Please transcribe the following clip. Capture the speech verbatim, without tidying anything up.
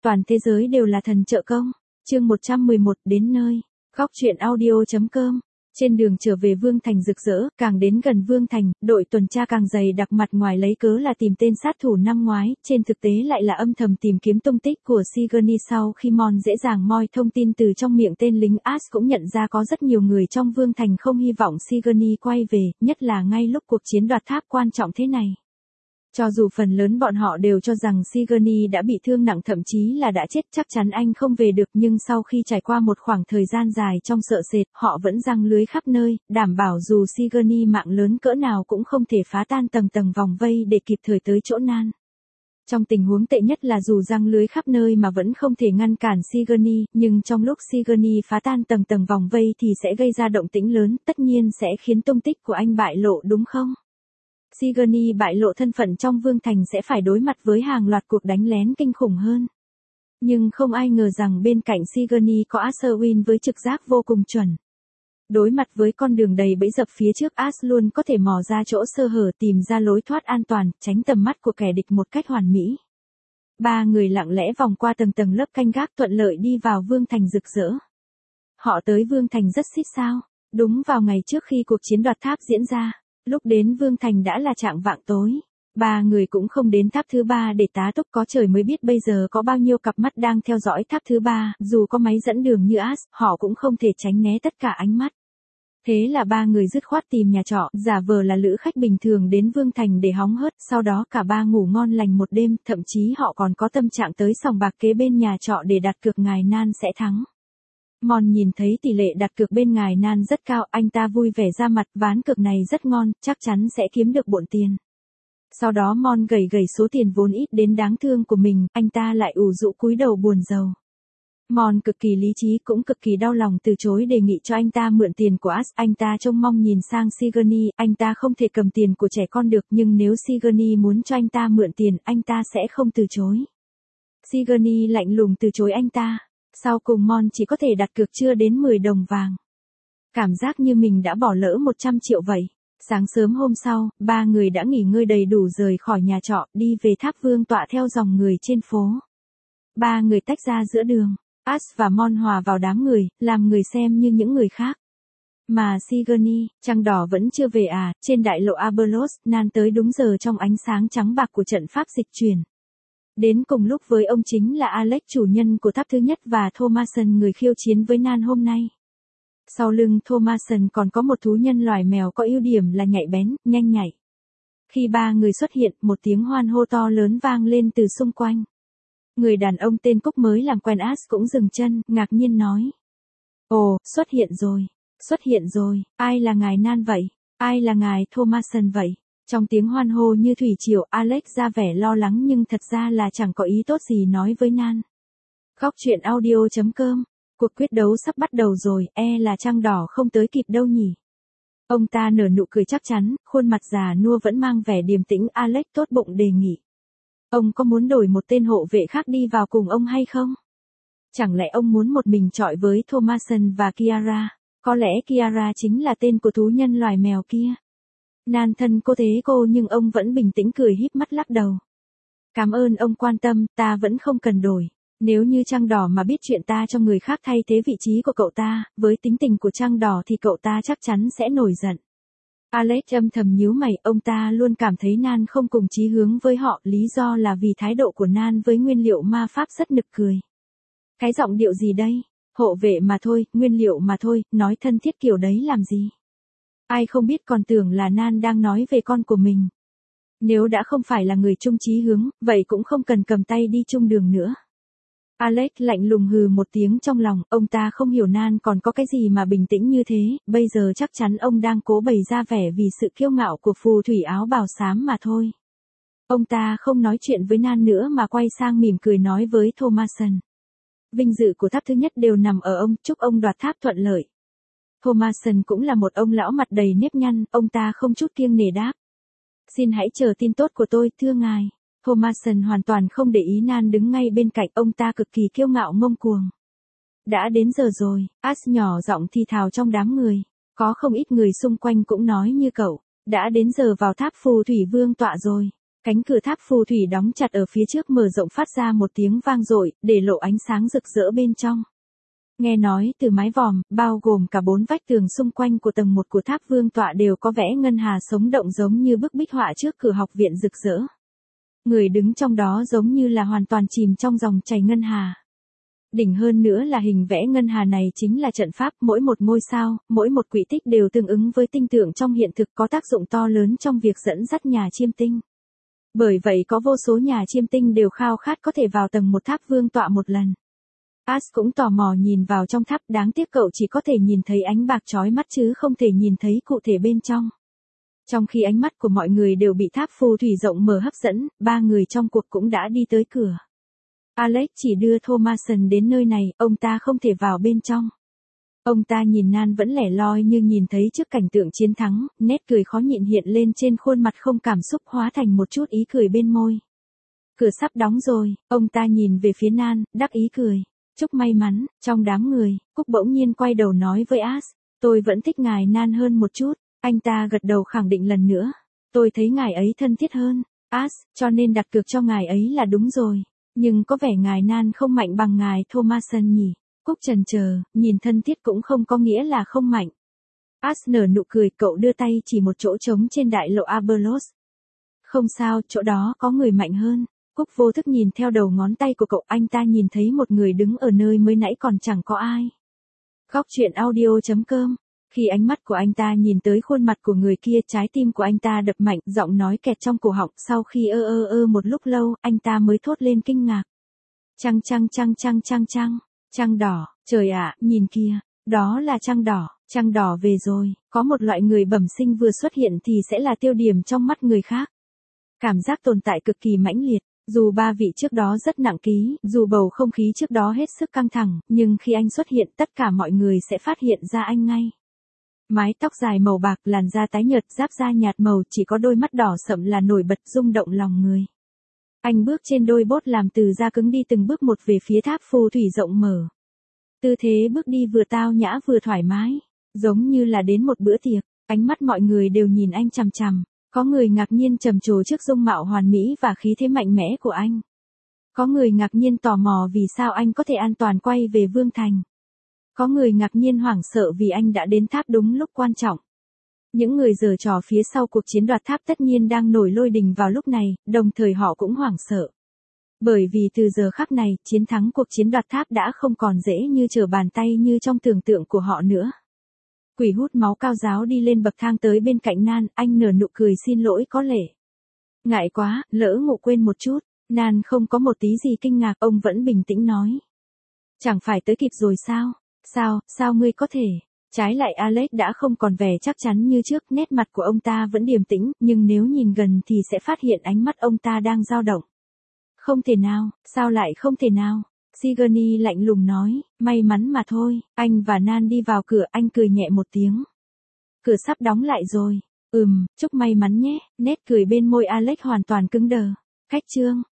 toàn thế giới đều là thần trợ công. Chương một trăm mười một, đến nơi. Góc truyện audio.com. Trên đường trở về Vương Thành rực rỡ, càng đến gần Vương Thành, đội tuần tra càng dày đặc, mặt ngoài lấy cớ là tìm tên sát thủ năm ngoái, trên thực tế lại là âm thầm tìm kiếm tung tích của Sigourney. Sau khi Mon dễ dàng moi thông tin từ trong miệng tên lính Ash, cũng nhận ra có rất nhiều người trong Vương Thành không hy vọng Sigourney quay về, nhất là ngay lúc cuộc chiến đoạt tháp quan trọng thế này. Cho dù phần lớn bọn họ đều cho rằng Sigourney đã bị thương nặng, thậm chí là đã chết, chắc chắn anh không về được, nhưng sau khi trải qua một khoảng thời gian dài trong sợ sệt, họ vẫn giăng lưới khắp nơi, đảm bảo dù Sigourney mạng lớn cỡ nào cũng không thể phá tan tầng tầng vòng vây để kịp thời tới chỗ Nan. Trong tình huống tệ nhất là dù giăng lưới khắp nơi mà vẫn không thể ngăn cản Sigourney, nhưng trong lúc Sigourney phá tan tầng tầng vòng vây thì sẽ gây ra động tĩnh lớn, tất nhiên sẽ khiến tung tích của anh bại lộ, đúng không? Sigourney bại lộ thân phận trong Vương Thành sẽ phải đối mặt với hàng loạt cuộc đánh lén kinh khủng hơn. Nhưng không ai ngờ rằng bên cạnh Sigourney có Asher với trực giác vô cùng chuẩn. Đối mặt với con đường đầy bẫy dập phía trước, Ash luôn có thể mò ra chỗ sơ hở, tìm ra lối thoát an toàn, tránh tầm mắt của kẻ địch một cách hoàn mỹ. Ba người lặng lẽ vòng qua tầng tầng lớp canh gác, thuận lợi đi vào Vương Thành rực rỡ. Họ tới Vương Thành rất xít sao, đúng vào ngày trước khi cuộc chiến đoạt tháp diễn ra. Lúc đến Vương Thành đã là chạng vạng tối. Ba người cũng không đến tháp thứ ba để tá túc, có trời mới biết bây giờ có bao nhiêu cặp mắt đang theo dõi tháp thứ ba, dù có máy dẫn đường như Ash, họ cũng không thể tránh né tất cả ánh mắt. Thế là ba người dứt khoát tìm nhà trọ, giả vờ là lữ khách bình thường đến Vương Thành để hóng hớt, sau đó cả ba ngủ ngon lành một đêm, thậm chí họ còn có tâm trạng tới sòng bạc kế bên nhà trọ để đặt cược ngài Nan sẽ thắng. Mon nhìn thấy tỷ lệ đặt cược bên ngài Nan rất cao, anh ta vui vẻ ra mặt, ván cược này rất ngon, chắc chắn sẽ kiếm được bộn tiền. Sau đó Mon gầy gầy số tiền vốn ít đến đáng thương của mình, anh ta lại ủ rũ cúi đầu buồn rầu. Mon cực kỳ lý trí cũng cực kỳ đau lòng từ chối đề nghị cho anh ta mượn tiền của Ash, anh ta trông mong nhìn sang Sigourney, anh ta không thể cầm tiền của trẻ con được, nhưng nếu Sigourney muốn cho anh ta mượn tiền, anh ta sẽ không từ chối. Sigourney lạnh lùng từ chối anh ta. Sau cùng Mon chỉ có thể đặt cược chưa đến mười đồng vàng. Cảm giác như mình đã bỏ lỡ một trăm triệu vậy. Sáng sớm hôm sau, ba người đã nghỉ ngơi đầy đủ rời khỏi nhà trọ, đi về tháp Vương tọa theo dòng người trên phố. Ba người tách ra giữa đường, Ash và Mon hòa vào đám người, làm người xem như những người khác. Mà Sigourney, trăng đỏ vẫn chưa về à, trên đại lộ Aberlos, Nan tới đúng giờ trong ánh sáng trắng bạc của trận pháp dịch chuyển. Đến cùng lúc với ông chính là Alex, chủ nhân của tháp thứ nhất, và Thomason, người khiêu chiến với Nan hôm nay. Sau lưng Thomason còn có một thú nhân loài mèo có ưu điểm là nhạy bén, nhanh nhạy. Khi ba người xuất hiện, một tiếng hoan hô to lớn vang lên từ xung quanh. Người đàn ông tên Cúc mới làm quen Ash cũng dừng chân, ngạc nhiên nói. Ồ, xuất hiện rồi, xuất hiện rồi, ai là ngài Nan vậy? Ai là ngài Thomason vậy? Trong tiếng hoan hô như thủy triều, Alex ra vẻ lo lắng nhưng thật ra là chẳng có ý tốt gì nói với Nan. Góc truyện audio.com. Cuộc quyết đấu sắp bắt đầu rồi, e là trăng đỏ không tới kịp đâu nhỉ. Ông ta nở nụ cười chắc chắn, khuôn mặt già nua vẫn mang vẻ điềm tĩnh. Alex tốt bụng đề nghị. Ông có muốn đổi một tên hộ vệ khác đi vào cùng ông hay không? Chẳng lẽ ông muốn một mình chọi với Thomason và Kiara? Có lẽ Kiara chính là tên của thú nhân loài mèo kia. Nan thân cô thế cô, nhưng ông vẫn bình tĩnh cười híp mắt lắc đầu. Cảm ơn ông quan tâm, ta vẫn không cần đổi. Nếu như trăng đỏ mà biết chuyện ta cho người khác thay thế vị trí của cậu ta, với tính tình của trăng đỏ thì cậu ta chắc chắn sẽ nổi giận. Alex âm thầm nhíu mày, ông ta luôn cảm thấy Nan không cùng chí hướng với họ, lý do là vì thái độ của Nan với nguyên liệu ma pháp rất nực cười. Cái giọng điệu gì đây? Hộ vệ mà thôi, nguyên liệu mà thôi, nói thân thiết kiểu đấy làm gì? Ai không biết còn tưởng là Nan đang nói về con của mình. Nếu đã không phải là người chung chí hướng, vậy cũng không cần cầm tay đi chung đường nữa. Alex lạnh lùng hừ một tiếng trong lòng, ông ta không hiểu Nan còn có cái gì mà bình tĩnh như thế, bây giờ chắc chắn ông đang cố bày ra vẻ vì sự kiêu ngạo của phù thủy áo bào xám mà thôi. Ông ta không nói chuyện với Nan nữa mà quay sang mỉm cười nói với Thomason. Vinh dự của tháp thứ nhất đều nằm ở ông, chúc ông đoạt tháp thuận lợi. Thomason cũng là một ông lão mặt đầy nếp nhăn, ông ta không chút kiêng nể đáp. Xin hãy chờ tin tốt của tôi, thưa ngài. Thomason hoàn toàn không để ý Nan đứng ngay bên cạnh, ông ta cực kỳ kiêu ngạo ngông cuồng. Đã đến giờ rồi, Ash nhỏ giọng thì thào trong đám người. Có không ít người xung quanh cũng nói như cậu. Đã đến giờ vào tháp phù thủy vương tọa rồi. Cánh cửa tháp phù thủy đóng chặt ở phía trước mở rộng phát ra một tiếng vang dội, để lộ ánh sáng rực rỡ bên trong. Nghe nói từ mái vòm, bao gồm cả bốn vách tường xung quanh của tầng một của tháp vương tọa đều có vẽ ngân hà sống động giống như bức bích họa trước cửa học viện rực rỡ. Người đứng trong đó giống như là hoàn toàn chìm trong dòng chảy ngân hà. Đỉnh hơn nữa là hình vẽ ngân hà này chính là trận pháp, mỗi một ngôi sao, mỗi một quỹ tích đều tương ứng với tinh tượng trong hiện thực, có tác dụng to lớn trong việc dẫn dắt nhà chiêm tinh. Bởi vậy có vô số nhà chiêm tinh đều khao khát có thể vào tầng một tháp vương tọa một lần. Ash cũng tò mò nhìn vào trong tháp, đáng tiếc cậu chỉ có thể nhìn thấy ánh bạc chói mắt chứ không thể nhìn thấy cụ thể bên trong. Trong khi ánh mắt của mọi người đều bị tháp phù thủy rộng mở hấp dẫn, ba người trong cuộc cũng đã đi tới cửa. Alex chỉ đưa Thomason đến nơi này, ông ta không thể vào bên trong. Ông ta nhìn Nan vẫn lẻ loi như nhìn thấy trước cảnh tượng chiến thắng, nét cười khó nhịn hiện lên trên khuôn mặt không cảm xúc hóa thành một chút ý cười bên môi. Cửa sắp đóng rồi, ông ta nhìn về phía Nan, đắc ý cười. Chúc may mắn, trong đám người, Cúc bỗng nhiên quay đầu nói với Ash, tôi vẫn thích ngài Nan hơn một chút, anh ta gật đầu khẳng định lần nữa. Tôi thấy ngài ấy thân thiết hơn, Ash, cho nên đặt cược cho ngài ấy là đúng rồi, nhưng có vẻ ngài Nan không mạnh bằng ngài Thomason nhỉ. Cúc chần chờ, nhìn thân thiết cũng không có nghĩa là không mạnh. Ash nở nụ cười, cậu đưa tay chỉ một chỗ trống trên đại lộ Aberlos. Không sao, chỗ đó có người mạnh hơn. Cúc vô thức nhìn theo đầu ngón tay của cậu, anh ta nhìn thấy một người đứng ở nơi mới nãy còn chẳng có ai. Góc truyện audio chấm com. Khi ánh mắt của anh ta nhìn tới khuôn mặt của người kia, trái tim của anh ta đập mạnh, giọng nói kẹt trong cổ họng, sau khi ơ ơ ơ một lúc lâu, anh ta mới thốt lên kinh ngạc. Trăng trăng trăng trăng trăng trăng, trăng đỏ, trời ạ, nhìn kia, đó là trăng đỏ, trăng đỏ về rồi, có một loại người bẩm sinh vừa xuất hiện thì sẽ là tiêu điểm trong mắt người khác. Cảm giác tồn tại cực kỳ mãnh liệt. Dù ba vị trước đó rất nặng ký, dù bầu không khí trước đó hết sức căng thẳng, nhưng khi anh xuất hiện tất cả mọi người sẽ phát hiện ra anh ngay. Mái tóc dài màu bạc, làn da tái nhợt, giáp da nhạt màu, chỉ có đôi mắt đỏ sậm là nổi bật rung động lòng người. Anh bước trên đôi bốt làm từ da cứng đi từng bước một về phía tháp phù thủy rộng mở. Tư thế bước đi vừa tao nhã vừa thoải mái, giống như là đến một bữa tiệc, ánh mắt mọi người đều nhìn anh chằm chằm. Có người ngạc nhiên trầm trồ trước dung mạo hoàn mỹ và khí thế mạnh mẽ của anh. Có người ngạc nhiên tò mò vì sao anh có thể an toàn quay về Vương Thành. Có người ngạc nhiên hoảng sợ vì anh đã đến tháp đúng lúc quan trọng. Những người giở trò phía sau cuộc chiến đoạt tháp tất nhiên đang nổi lôi đình vào lúc này, đồng thời họ cũng hoảng sợ. Bởi vì từ giờ khắc này, chiến thắng cuộc chiến đoạt tháp đã không còn dễ như trở bàn tay như trong tưởng tượng của họ nữa. Quỷ hút máu cao giáo đi lên bậc thang tới bên cạnh Nan, anh nở nụ cười xin lỗi có lệ. Ngại quá, lỡ ngủ quên một chút. Nan không có một tí gì kinh ngạc, ông vẫn bình tĩnh nói. Chẳng phải tới kịp rồi sao? Sao, sao ngươi có thể? Trái lại Alex đã không còn vẻ chắc chắn như trước, nét mặt của ông ta vẫn điềm tĩnh, nhưng nếu nhìn gần thì sẽ phát hiện ánh mắt ông ta đang dao động. Không thể nào, sao lại không thể nào? Sigourney lạnh lùng nói, may mắn mà thôi. Anh và Nan đi vào cửa, anh cười nhẹ một tiếng. Cửa sắp đóng lại rồi. Ừm, chúc may mắn nhé. Nét cười bên môi Alex hoàn toàn cứng đờ. Khách trương,